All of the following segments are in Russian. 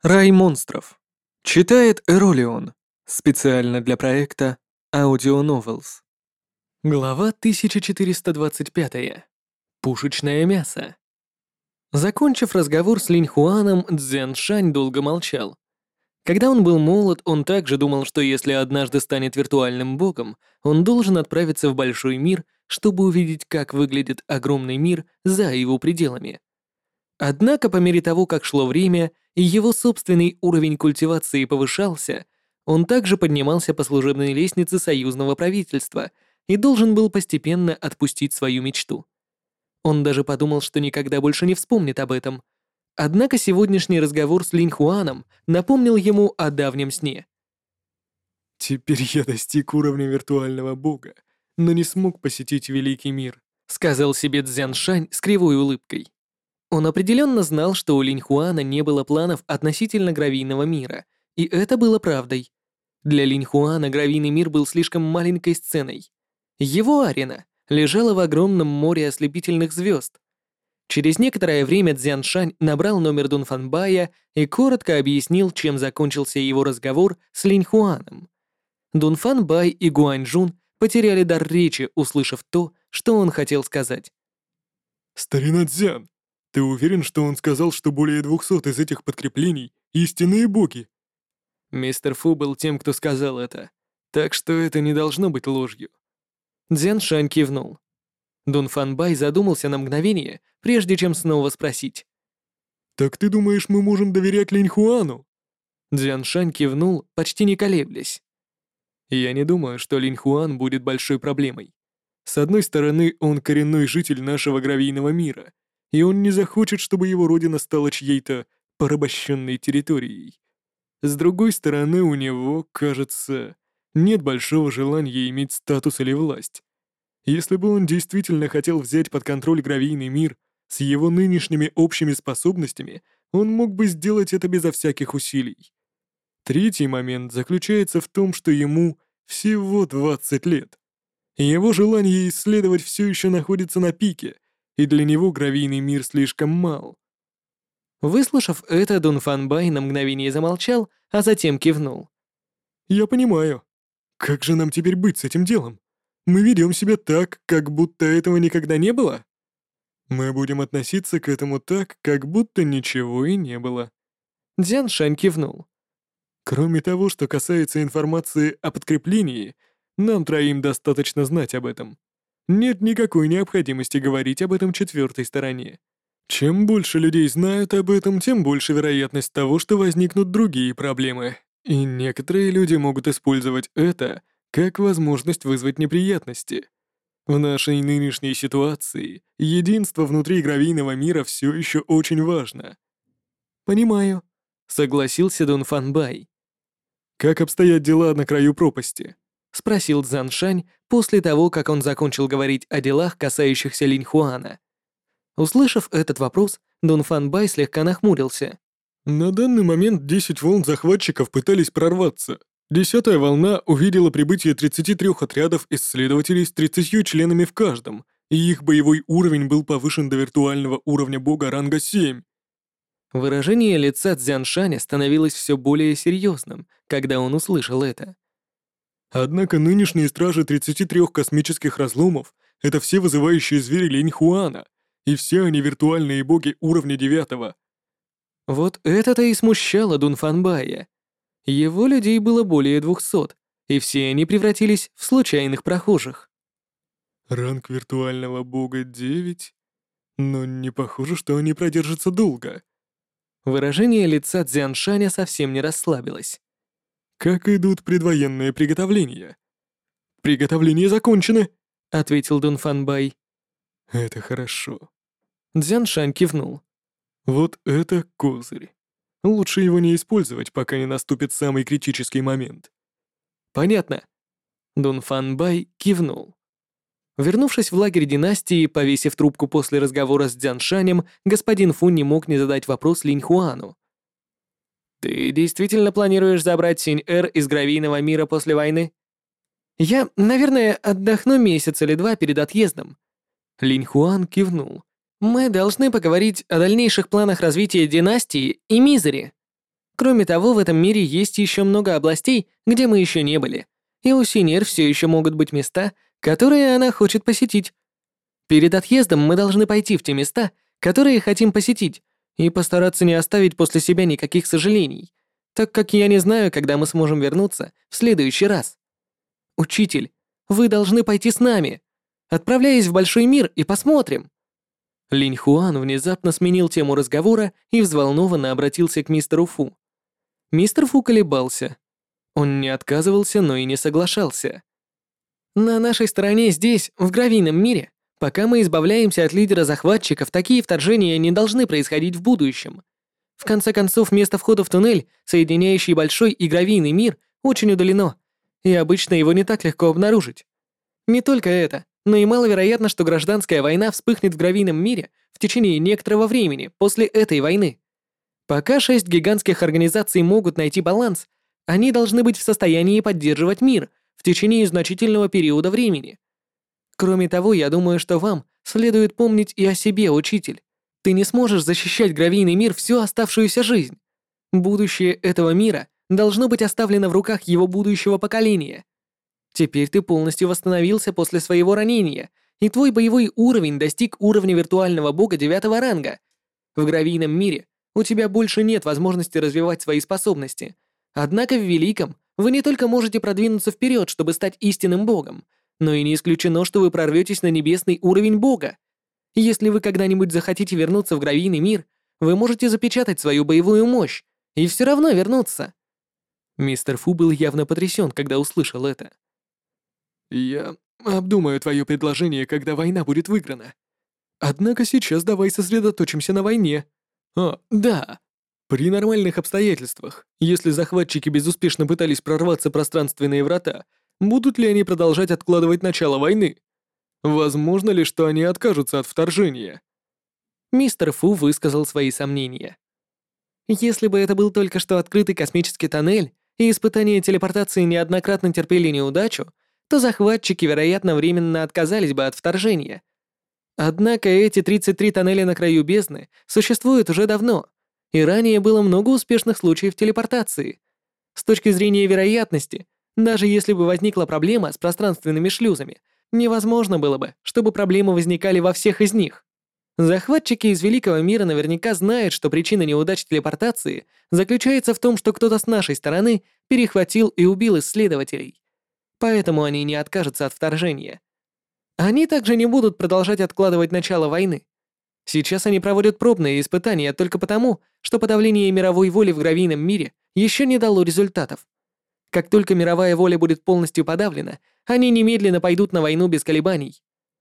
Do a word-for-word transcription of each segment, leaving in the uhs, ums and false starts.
Рай монстров. Читает Эролион. Специально для проекта Audio Novels. Глава тысяча четыреста двадцать пять. Пушечное мясо. Закончив разговор с Линь Хуаном, Цзян Шань долго молчал. Когда он был молод, он также думал, что если однажды станет виртуальным богом, он должен отправиться в большой мир, чтобы увидеть, как выглядит огромный мир за его пределами. Однако по мере того, как шло время, и его собственный уровень культивации повышался, он также поднимался по служебной лестнице союзного правительства и должен был постепенно отпустить свою мечту. Он даже подумал, что никогда больше не вспомнит об этом. Однако сегодняшний разговор с Линь Хуаном напомнил ему о давнем сне. «Теперь я достиг уровня виртуального бога, но не смог посетить великий мир», сказал себе Цзян Шань с кривой улыбкой. Он определенно знал, что у Линь Хуана не было планов относительно гравийного мира, и это было правдой. Для Линь Хуана гравийный мир был слишком маленькой сценой. Его арена лежала в огромном море ослепительных звезд. Через некоторое время Цзян Шань набрал номер Дунфанбая и коротко объяснил, чем закончился его разговор с Линь Хуаном. Дунфанбай и Гуаньчжун потеряли дар речи, услышав то, что он хотел сказать. «Старина Цзян, ты уверен, что он сказал, что более двухсот из этих подкреплений — истинные боги?» Мистер Фу был тем, кто сказал это, так что это не должно быть ложью. Цзян Шань кивнул. Дунфанбай задумался на мгновение, прежде чем снова спросить. «Так ты думаешь, мы можем доверять Линь Хуану?» Цзян Шань кивнул, почти не колеблясь. «Я не думаю, что Линь Хуан будет большой проблемой. С одной стороны, он коренной житель нашего гравийного мира, и он не захочет, чтобы его родина стала чьей-то порабощенной территорией. С другой стороны, у него, кажется, нет большого желания иметь статус или власть. Если бы он действительно хотел взять под контроль гравийный мир с его нынешними общими способностями, он мог бы сделать это безо всяких усилий. Третий момент заключается в том, что ему всего двадцать лет. Его желание исследовать все еще находится на пике, и для него гравийный мир слишком мал. Выслушав это, Дунфанбай на мгновение замолчал, а затем кивнул. «Я понимаю. Как же нам теперь быть с этим делом? Мы ведем себя так, как будто этого никогда не было? Мы будем относиться к этому так, как будто ничего и не было». Цзян Шань кивнул. «Кроме того, что касается информации о подкреплении, нам троим достаточно знать об этом. Нет никакой необходимости говорить об этом четвертой стороне. Чем больше людей знают об этом, тем больше вероятность того, что возникнут другие проблемы. И некоторые люди могут использовать это как возможность вызвать неприятности. В нашей нынешней ситуации единство внутри гравийного мира все еще очень важно». «Понимаю», — согласился Дунфанбай. «Как обстоят дела на краю пропасти?» — спросил Цзян Шань после того, как он закончил говорить о делах, касающихся Линь Хуана. Услышав этот вопрос, Дунфанбай слегка нахмурился. «На данный момент десять волн захватчиков пытались прорваться. Десятая волна увидела прибытие тридцати трёх отрядов исследователей с тридцатью членами в каждом, и их боевой уровень был повышен до виртуального уровня бога ранга семь. Выражение лица Цзян Шаня становилось все более серьезным, когда он услышал это. Однако нынешние стражи тридцати трёх космических разломов — это все вызывающие звери Линь Хуана, и все они виртуальные боги уровня девятого. Вот это-то и смущало Дунфанбая. Его людей было более двухсот, и все они превратились в случайных прохожих. Ранг виртуального бога девять? Но не похоже, что они продержатся долго. Выражение лица Цзяншаня совсем не расслабилось. «Как идут предвоенные приготовления?» «Приготовления закончены», — ответил Дунфанбай. «Это хорошо». Цзяншань кивнул. «Вот это козырь. Лучше его не использовать, пока не наступит самый критический момент». «Понятно». Дунфанбай кивнул. Вернувшись в лагерь династии, повесив трубку после разговора с Цзяншанем, господин Фу не мог не задать вопрос Линь Хуану. «Ты действительно планируешь забрать Синь-Эр из гравийного мира после войны?» «Я, наверное, отдохну месяц или два перед отъездом». Линь Хуан кивнул. «Мы должны поговорить о дальнейших планах развития династии и Мизери. Кроме того, в этом мире есть еще много областей, где мы еще не были, и у Синер все еще могут быть места, которые она хочет посетить. Перед отъездом мы должны пойти в те места, которые хотим посетить, и постараться не оставить после себя никаких сожалений, так как я не знаю, когда мы сможем вернуться в следующий раз. Учитель, вы должны пойти с нами. Отправляясь в большой мир и посмотрим. Линь Хуан внезапно сменил тему разговора и взволнованно обратился к мистеру Фу. Мистер Фу колебался. Он не отказывался, но и не соглашался. На нашей стороне здесь, в гравийном мире, пока мы избавляемся от лидера захватчиков, такие вторжения не должны происходить в будущем. В конце концов, место входа в туннель, соединяющий большой и гравийный мир, очень удалено, и обычно его не так легко обнаружить. Не только это, но и маловероятно, что гражданская война вспыхнет в гравийном мире в течение некоторого времени после этой войны. Пока шесть гигантских организаций могут найти баланс, они должны быть в состоянии поддерживать мир в течение значительного периода времени. Кроме того, я думаю, что вам следует помнить и о себе, учитель. Ты не сможешь защищать гравийный мир всю оставшуюся жизнь. Будущее этого мира должно быть оставлено в руках его будущего поколения. Теперь ты полностью восстановился после своего ранения, и твой боевой уровень достиг уровня виртуального бога девятого ранга. В гравийном мире у тебя больше нет возможности развивать свои способности. Однако в Великом вы не только можете продвинуться вперед, чтобы стать истинным богом, но и не исключено, что вы прорветесь на небесный уровень бога. Если вы когда-нибудь захотите вернуться в гравийный мир, вы можете запечатать свою боевую мощь и все равно вернуться. Мистер Фу был явно потрясен, когда услышал это. Я обдумаю твое предложение, когда война будет выиграна. Однако сейчас давай сосредоточимся на войне. А, да. При нормальных обстоятельствах, если захватчики безуспешно пытались прорваться пространственные врата, будут ли они продолжать откладывать начало войны? Возможно ли, что они откажутся от вторжения? Мистер Фу высказал свои сомнения. Если бы это был только что открытый космический тоннель, и испытания телепортации неоднократно терпели неудачу, то захватчики, вероятно, временно отказались бы от вторжения. Однако эти тридцать три тоннеля на краю бездны существуют уже давно, и ранее было много успешных случаев телепортации. С точки зрения вероятности, даже если бы возникла проблема с пространственными шлюзами, невозможно было бы, чтобы проблемы возникали во всех из них. Захватчики из Великого мира наверняка знают, что причина неудач телепортации заключается в том, что кто-то с нашей стороны перехватил и убил исследователей. Поэтому они не откажутся от вторжения. Они также не будут продолжать откладывать начало войны. Сейчас они проводят пробные испытания только потому, что подавление мировой воли в гравийном мире еще не дало результатов. Как только мировая воля будет полностью подавлена, они немедленно пойдут на войну без колебаний.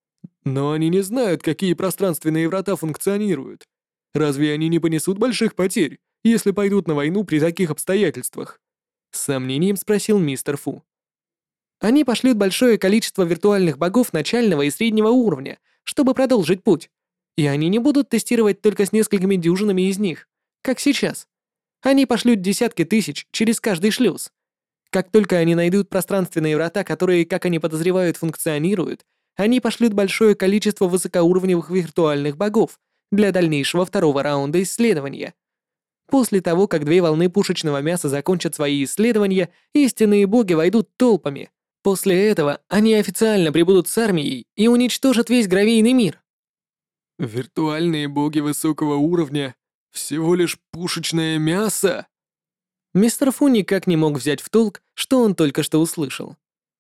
Но они не знают, какие пространственные врата функционируют. Разве они не понесут больших потерь, если пойдут на войну при таких обстоятельствах? С сомнением спросил мистер Фу. Они пошлют большое количество виртуальных богов начального и среднего уровня, чтобы продолжить путь. И они не будут тестировать только с несколькими дюжинами из них, как сейчас. Они пошлют десятки тысяч через каждый шлюз. Как только они найдут пространственные врата, которые, как они подозревают, функционируют, они пошлют большое количество высокоуровневых виртуальных богов для дальнейшего второго раунда исследования. После того, как две волны пушечного мяса закончат свои исследования, истинные боги войдут толпами. После этого они официально прибудут с армией и уничтожат весь гравийный мир. Виртуальные боги высокого уровня — всего лишь пушечное мясо? Мистер Фу никак не мог взять в толк, что он только что услышал.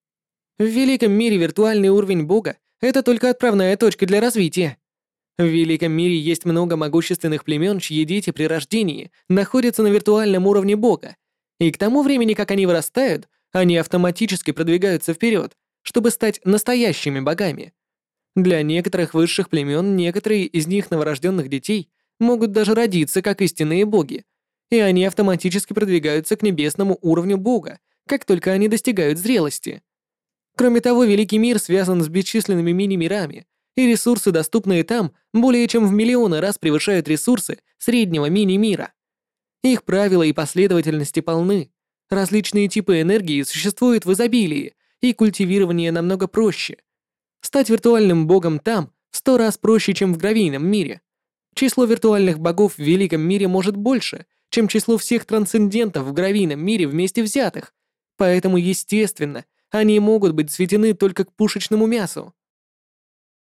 В Великом мире виртуальный уровень бога — это только отправная точка для развития. В Великом мире есть много могущественных племен, чьи дети при рождении находятся на виртуальном уровне бога, и к тому времени, как они вырастают, они автоматически продвигаются вперед, чтобы стать настоящими богами. Для некоторых высших племен некоторые из них новорожденных детей могут даже родиться как истинные боги, и они автоматически продвигаются к небесному уровню бога, как только они достигают зрелости. Кроме того, Великий мир связан с бесчисленными мини-мирами, и ресурсы, доступные там, более чем в миллионы раз превышают ресурсы среднего мини-мира. Их правила и последовательности полны. Различные типы энергии существуют в изобилии, и культивирование намного проще. Стать виртуальным богом там в сто раз проще, чем в гравийном мире. Число виртуальных богов в Великом мире может больше, чем число всех трансцендентов в гравийном мире вместе взятых, поэтому, естественно, они могут быть сведены только к пушечному мясу.